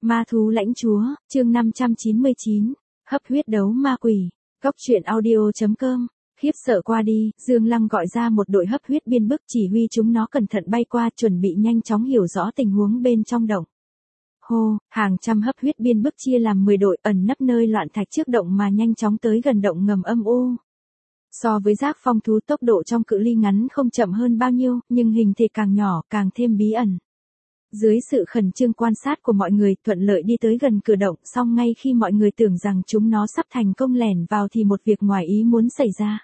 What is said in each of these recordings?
Ma thú lãnh chúa, chương 599, hấp huyết đấu ma quỷ, Cóc truyện audio.com. Khiếp sợ qua đi, Dương Lăng gọi ra một đội hấp huyết biên bức chỉ huy chúng nó cẩn thận bay qua chuẩn bị nhanh chóng hiểu rõ tình huống bên trong động. Hô, hàng trăm hấp huyết biên bức chia làm 10 đội ẩn nấp nơi loạn thạch trước động mà nhanh chóng tới gần động ngầm âm u. So với giác phong thú tốc độ trong cự ly ngắn không chậm hơn bao nhiêu, nhưng hình thể càng nhỏ càng thêm bí ẩn. Dưới sự khẩn trương quan sát của mọi người, thuận lợi đi tới gần cửa động, song ngay khi mọi người tưởng rằng chúng nó sắp thành công lẻn vào thì một việc ngoài ý muốn xảy ra.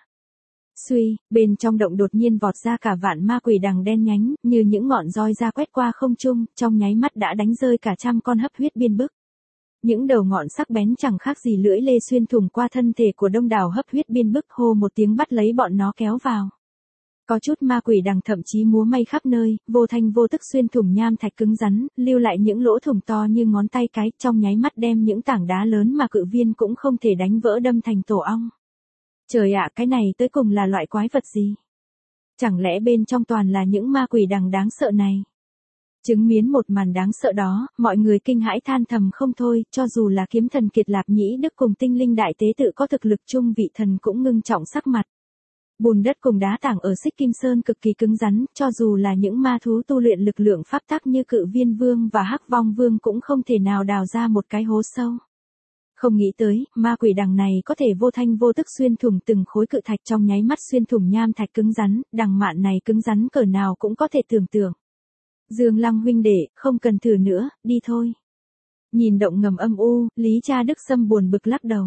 Suy, bên trong động đột nhiên vọt ra cả vạn ma quỷ đằng đen nhánh, như những ngọn roi ra quét qua không trung, trong nháy mắt đã đánh rơi cả trăm con hấp huyết biên bức. Những đầu ngọn sắc bén chẳng khác gì lưỡi lê xuyên thủng qua thân thể của đông đảo hấp huyết biên bức, hô một tiếng bắt lấy bọn nó kéo vào. Có chút ma quỷ đằng thậm chí múa may khắp nơi, vô thanh vô tức xuyên thủng nham thạch cứng rắn, lưu lại những lỗ thủng to như ngón tay cái, trong nháy mắt đem những tảng đá lớn mà cự viên cũng không thể đánh vỡ đâm thành tổ ong. Trời ạ, cái này tới cùng là loại quái vật gì? Chẳng lẽ bên trong toàn là những ma quỷ đằng đáng sợ này? Chứng miến một màn đáng sợ đó, mọi người kinh hãi than thầm không thôi, cho dù là kiếm thần Kiệt Lạp Nhĩ Đức cùng tinh linh đại tế tự có thực lực chung vị thần cũng ngưng trọng sắc mặt. Bùn đất cùng đá tảng ở Xích Kim Sơn cực kỳ cứng rắn, cho dù là những ma thú tu luyện lực lượng pháp tắc như Cự Viên Vương và Hắc Vong Vương cũng không thể nào đào ra một cái hố sâu. Không nghĩ tới, ma quỷ đằng này có thể vô thanh vô tức xuyên thủng từng khối cự thạch, trong nháy mắt xuyên thủng nham thạch cứng rắn, đằng mạn này cứng rắn cỡ nào cũng có thể tưởng tượng. Dương Lăng huynh đệ, không cần thử nữa, đi thôi. Nhìn động ngầm âm u, Lý Cha Đức Sâm buồn bực lắc đầu.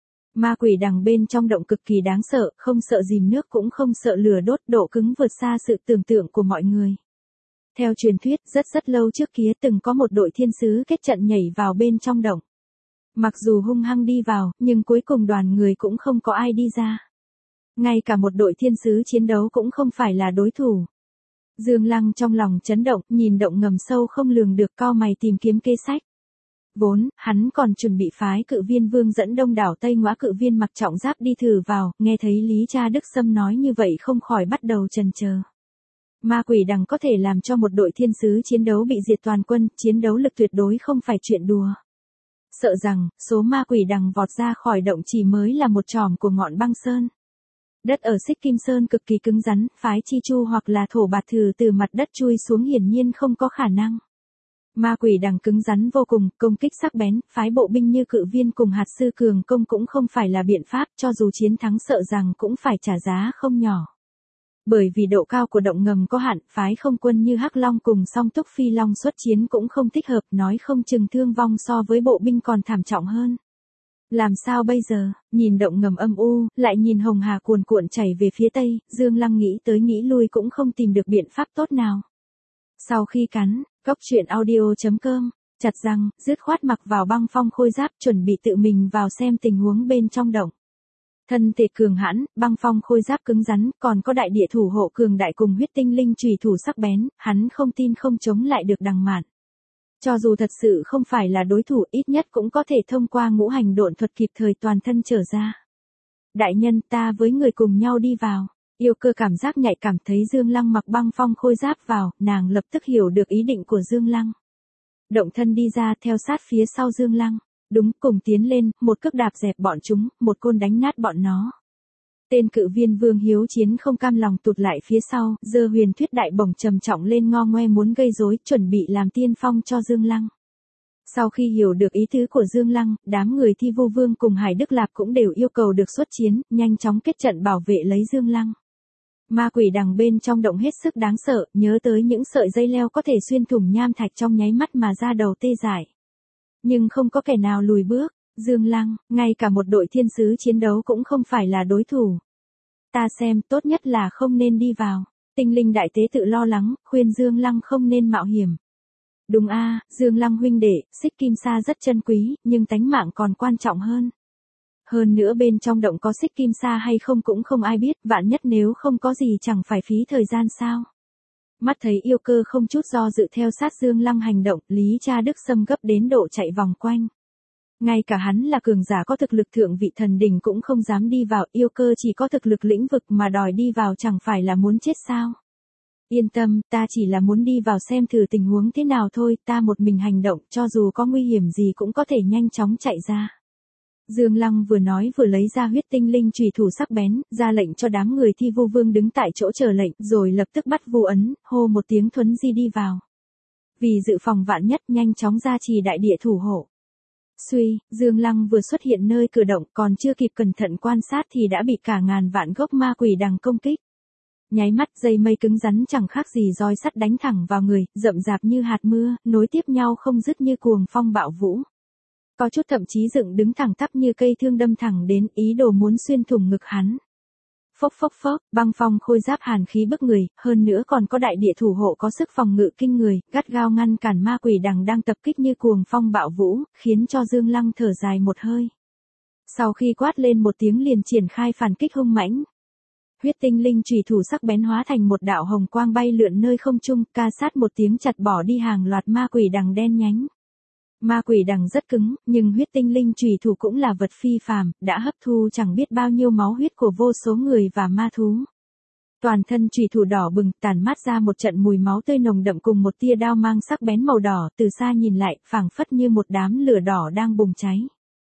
Ma quỷ đằng bên trong động cực kỳ đáng sợ, không sợ dìm nước cũng không sợ lửa đốt, độ cứng vượt xa sự tưởng tượng của mọi người. Theo truyền thuyết, rất lâu trước kia từng có một đội thiên sứ kết trận nhảy vào bên trong động. Mặc dù hung hăng đi vào, nhưng cuối cùng đoàn người cũng không có ai đi ra. Ngay cả một đội thiên sứ chiến đấu cũng không phải là đối thủ. Dương Lăng trong lòng chấn động, nhìn động ngầm sâu không lường được, cau mày tìm kiếm kế sách. Vốn, hắn còn chuẩn bị phái Cự Viên Vương dẫn đông đảo Tây Ngõa cự viên mặc trọng giáp đi thử vào, nghe thấy Lý Cha Đức Sâm nói như vậy không khỏi bắt đầu chần chờ. Ma quỷ đằng có thể làm cho một đội thiên sứ chiến đấu bị diệt toàn quân, chiến đấu lực tuyệt đối không phải chuyện đùa. Sợ rằng, số ma quỷ đằng vọt ra khỏi động chỉ mới là một chòm của ngọn băng sơn. Đất ở Xích Kim Sơn cực kỳ cứng rắn, phái Chi Chu hoặc là thổ bạt thử từ mặt đất chui xuống hiển nhiên không có khả năng. Ma quỷ đằng cứng rắn vô cùng, công kích sắc bén, phái bộ binh như Cự Viên cùng hạt sư cường công cũng không phải là biện pháp, cho dù chiến thắng sợ rằng cũng phải trả giá không nhỏ. Bởi vì độ cao của động ngầm có hạn, phái không quân như Hắc Long cùng Song Túc Phi Long xuất chiến cũng không thích hợp, nói không chừng thương vong so với bộ binh còn thảm trọng hơn. Làm sao bây giờ, nhìn động ngầm âm u, lại nhìn hồng hà cuồn cuộn chảy về phía tây, Dương Lăng nghĩ tới nghĩ lui cũng không tìm được biện pháp tốt nào. Sau khi cắn, Cóc truyện audio.com, chặt răng, dứt khoát mặc vào băng phong khôi giáp chuẩn bị tự mình vào xem tình huống bên trong động. Thân thể cường hãn, băng phong khôi giáp cứng rắn, còn có đại địa thủ hộ cường đại cùng huyết tinh linh chùy thủ sắc bén, hắn không tin không chống lại được đằng mạn. Cho dù thật sự không phải là đối thủ, ít nhất cũng có thể thông qua ngũ hành độn thuật kịp thời toàn thân trở ra. Đại nhân, ta với người cùng nhau đi vào. Yêu Cơ cảm giác nhạy cảm thấy Dương Lăng mặc băng phong khôi giáp vào, nàng lập tức hiểu được ý định của Dương Lăng. Động thân đi ra theo sát phía sau Dương Lăng. Đúng, cùng tiến lên, một cước đạp dẹp bọn chúng, một côn đánh nát bọn nó. Tên Cự Viên Vương hiếu chiến không cam lòng tụt lại phía sau, giơ huyền thuyết đại bổng trầm trọng lên ngo ngoe muốn gây rối, chuẩn bị làm tiên phong cho Dương Lăng. Sau khi hiểu được ý tứ của Dương Lăng, đám người Thi Vu Vương cùng Hải Đức Lạp cũng đều yêu cầu được xuất chiến, nhanh chóng kết trận bảo vệ lấy Dương Lăng. Ma quỷ đằng bên trong động hết sức đáng sợ, nhớ tới những sợi dây leo có thể xuyên thủng nham thạch trong nháy mắt mà ra đầu tê dại. Nhưng không có kẻ nào lùi bước, Dương Lăng, ngay cả một đội thiên sứ chiến đấu cũng không phải là đối thủ. Ta xem, tốt nhất là không nên đi vào. Tinh linh đại tế tự lo lắng, khuyên Dương Lăng không nên mạo hiểm. Đúng a, Dương Lăng huynh đệ, Xích Kim Sa rất chân quý, nhưng tánh mạng còn quan trọng hơn. Hơn nữa bên trong động có Xích Kim Sa hay không cũng không ai biết, vạn nhất nếu không có gì chẳng phải phí thời gian sao. Mắt thấy Yêu Cơ không chút do dự theo sát Dương Lăng hành động, Lý Cha Đức Sâm gấp đến độ chạy vòng quanh. Ngay cả hắn là cường giả có thực lực thượng vị thần đỉnh cũng không dám đi vào, Yêu Cơ chỉ có thực lực lĩnh vực mà đòi đi vào chẳng phải là muốn chết sao. Yên tâm, ta chỉ là muốn đi vào xem thử tình huống thế nào thôi, ta một mình hành động, cho dù có nguy hiểm gì cũng có thể nhanh chóng chạy ra. Dương Lăng vừa nói vừa lấy ra huyết tinh linh chùy thủ sắc bén, ra lệnh cho đám người thi vu vương đứng tại chỗ chờ lệnh, rồi lập tức bắt vu ấn, hô một tiếng thuấn di đi vào. Vì dự phòng vạn nhất nhanh chóng ra trì đại địa thủ hộ. Suy, Dương Lăng vừa xuất hiện nơi cửa động còn chưa kịp cẩn thận quan sát thì đã bị cả ngàn vạn gốc ma quỷ đằng công kích. Nháy mắt dây mây cứng rắn chẳng khác gì roi sắt đánh thẳng vào người, rậm rạp như hạt mưa, nối tiếp nhau không dứt như cuồng phong bạo vũ. Có chút thậm chí dựng đứng thẳng tắp như cây thương đâm thẳng đến, ý đồ muốn xuyên thủng ngực hắn. Phốc phốc phốc, băng phong khôi giáp hàn khí bức người, hơn nữa còn có đại địa thủ hộ có sức phòng ngự kinh người, gắt gao ngăn cản ma quỷ đằng đang tập kích như cuồng phong bạo vũ, khiến cho Dương Lăng thở dài một hơi. Sau khi quát lên một tiếng liền triển khai phản kích hung mãnh. Huyết tinh linh chùy thủ sắc bén hóa thành một đạo hồng quang bay lượn nơi không trung, ca sát một tiếng chặt bỏ đi hàng loạt ma quỷ đằng đen nhánh. Ma quỷ đằng rất cứng, nhưng huyết tinh linh chùy thủ cũng là vật phi phàm, đã hấp thu chẳng biết bao nhiêu máu huyết của vô số người và ma thú. Toàn thân chùy thủ đỏ bừng, tản mát ra một trận mùi máu tươi nồng đậm cùng một tia đao mang sắc bén màu đỏ, từ xa nhìn lại, phảng phất như một đám lửa đỏ đang bùng cháy.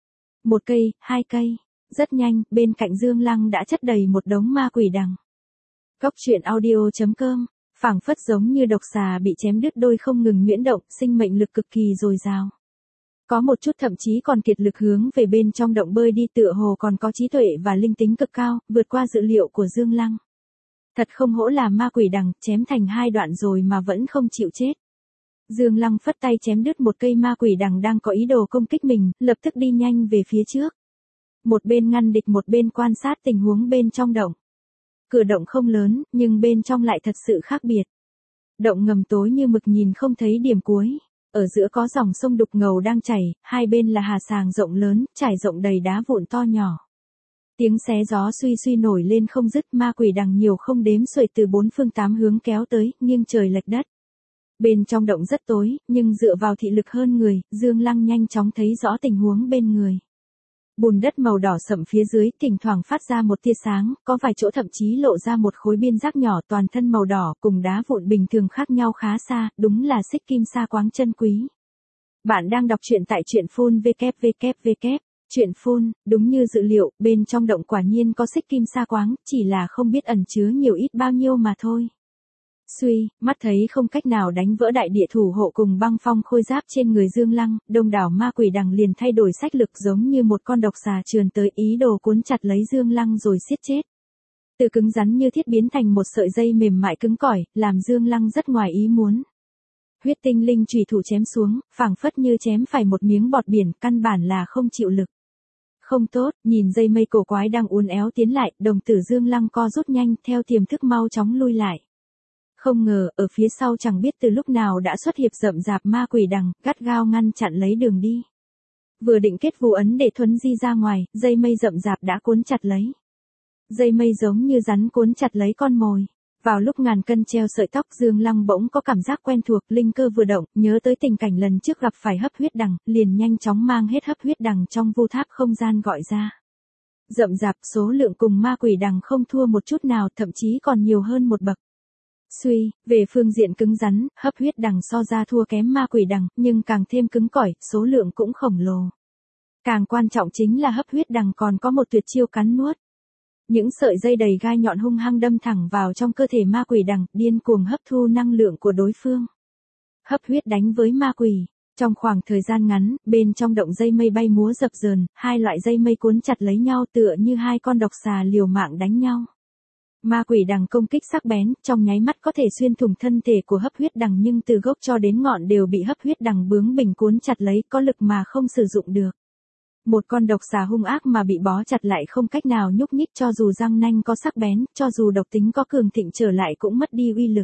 Một cây, hai cây, rất nhanh, bên cạnh Dương Lăng đã chất đầy một đống ma quỷ đằng. Cốc truyện audio.com, phảng phất giống như độc xà bị chém đứt đôi không ngừng nhuyễn động, sinh mệnh lực cực kỳ dồi dào. Có một chút thậm chí còn kiệt lực hướng về bên trong động bơi đi, tựa hồ còn có trí tuệ và linh tính cực cao, vượt qua dự liệu của Dương Lăng. Thật không hổ là ma quỷ đằng, chém thành hai đoạn rồi mà vẫn không chịu chết. Dương Lăng phất tay chém đứt một cây ma quỷ đằng đang có ý đồ công kích mình, lập tức đi nhanh về phía trước. Một bên ngăn địch một bên quan sát tình huống bên trong động. Cửa động không lớn, nhưng bên trong lại thật sự khác biệt. Động ngầm tối như mực nhìn không thấy điểm cuối. Ở giữa có dòng sông đục ngầu đang chảy, hai bên là hà sàng rộng lớn, trải rộng đầy đá vụn to nhỏ. Tiếng xé gió suy suy nổi lên không dứt, ma quỷ đằng nhiều không đếm xuể từ bốn phương tám hướng kéo tới, nghiêng trời lệch đất. Bên trong động rất tối, nhưng dựa vào thị lực hơn người, Dương Lăng nhanh chóng thấy rõ tình huống bên người. Bùn đất màu đỏ sậm phía dưới, thỉnh thoảng phát ra một tia sáng, có vài chỗ thậm chí lộ ra một khối biên giác nhỏ toàn thân màu đỏ, cùng đá vụn bình thường khác nhau khá xa, đúng là xích kim sa quáng chân quý. Bạn đang đọc truyện tại truyện phun www. Truyện phun, đúng như dự liệu, bên trong động quả nhiên có xích kim sa quáng, chỉ là không biết ẩn chứa nhiều ít bao nhiêu mà thôi. Suy, mắt thấy không cách nào đánh vỡ đại địa thủ hộ cùng băng phong khôi giáp trên người Dương Lăng, đông đảo ma quỷ đằng liền thay đổi sách lực giống như một con độc xà trườn tới, ý đồ cuốn chặt lấy Dương Lăng rồi siết chết. Từ cứng rắn như thiết biến thành một sợi dây mềm mại cứng cỏi, làm Dương Lăng rất ngoài ý muốn. Huyết tinh linh chùy thủ chém xuống, phảng phất như chém phải một miếng bọt biển, căn bản là không chịu lực. Không tốt, nhìn dây mây cổ quái đang uốn éo tiến lại, đồng tử Dương Lăng co rút nhanh, theo tiềm thức mau chóng lui lại. Không ngờ, ở phía sau chẳng biết từ lúc nào đã xuất hiện rậm rạp ma quỷ đằng, gắt gao ngăn chặn lấy đường đi. Vừa định kết phù ấn để thuấn di ra ngoài, dây mây rậm rạp đã cuốn chặt lấy. Dây mây giống như rắn cuốn chặt lấy con mồi. Vào lúc ngàn cân treo sợi tóc, Dương Lăng bỗng có cảm giác quen thuộc, linh cơ vừa động, nhớ tới tình cảnh lần trước gặp phải hấp huyết đằng, liền nhanh chóng mang hết hấp huyết đằng trong vu tháp không gian gọi ra. Rậm rạp, số lượng cùng ma quỷ đằng không thua một chút nào, thậm chí còn nhiều hơn một bậc. Suy, về phương diện cứng rắn, hấp huyết đằng so ra thua kém ma quỷ đằng, nhưng càng thêm cứng cỏi, số lượng cũng khổng lồ. Càng quan trọng chính là hấp huyết đằng còn có một tuyệt chiêu cắn nuốt. Những sợi dây đầy gai nhọn hung hăng đâm thẳng vào trong cơ thể ma quỷ đằng, điên cuồng hấp thu năng lượng của đối phương. Hấp huyết đánh với ma quỷ. Trong khoảng thời gian ngắn, bên trong động dây mây bay múa dập dờn, hai loại dây mây cuốn chặt lấy nhau tựa như hai con độc xà liều mạng đánh nhau. Ma quỷ đằng công kích sắc bén, trong nháy mắt có thể xuyên thủng thân thể của hấp huyết đằng, nhưng từ gốc cho đến ngọn đều bị hấp huyết đằng bướng bỉnh cuốn chặt lấy, có lực mà không sử dụng được. Một con độc xà hung ác mà bị bó chặt lại không cách nào nhúc nhích, cho dù răng nanh có sắc bén, cho dù độc tính có cường thịnh trở lại cũng mất đi uy lực.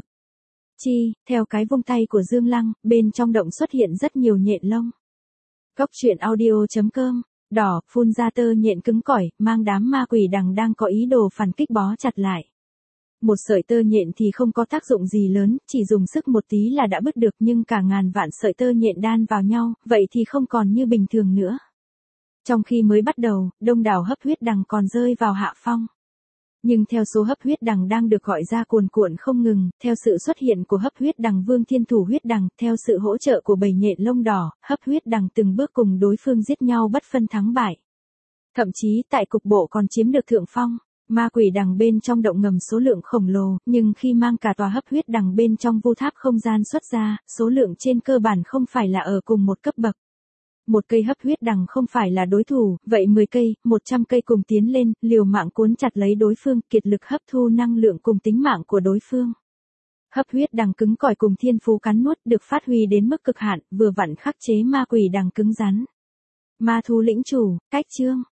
Theo cái vung tay của Dương Lăng, bên trong động xuất hiện rất nhiều nhện lông. Cốc truyện audio.com, đỏ, phun ra tơ nhện cứng cỏi, mang đám ma quỷ đằng đang có ý đồ phản kích bó chặt lại. Một sợi tơ nhện thì không có tác dụng gì lớn, chỉ dùng sức một tí là đã bứt được, nhưng cả ngàn vạn sợi tơ nhện đan vào nhau, vậy thì không còn như bình thường nữa. Trong khi mới bắt đầu, đông đảo hấp huyết đằng còn rơi vào hạ phong. Nhưng theo số hấp huyết đằng đang được gọi ra cuồn cuộn không ngừng, theo sự xuất hiện của hấp huyết đằng Vương Thiên Thủ huyết đằng, theo sự hỗ trợ của bầy nhện lông đỏ, hấp huyết đằng từng bước cùng đối phương giết nhau bất phân thắng bại. Thậm chí tại cục bộ còn chiếm được thượng phong. Ma quỷ đằng bên trong động ngầm số lượng khổng lồ, nhưng khi mang cả tòa hấp huyết đằng bên trong vu tháp không gian xuất ra, số lượng trên cơ bản không phải là ở cùng một cấp bậc. Một cây hấp huyết đằng không phải là đối thủ, vậy 10 cây, 100 cây cùng tiến lên, liều mạng cuốn chặt lấy đối phương, kiệt lực hấp thu năng lượng cùng tính mạng của đối phương. Hấp huyết đằng cứng cỏi cùng thiên phú cắn nuốt được phát huy đến mức cực hạn, vừa vặn khắc chế ma quỷ đằng cứng rắn. Ma thú lĩnh chủ, cách chương.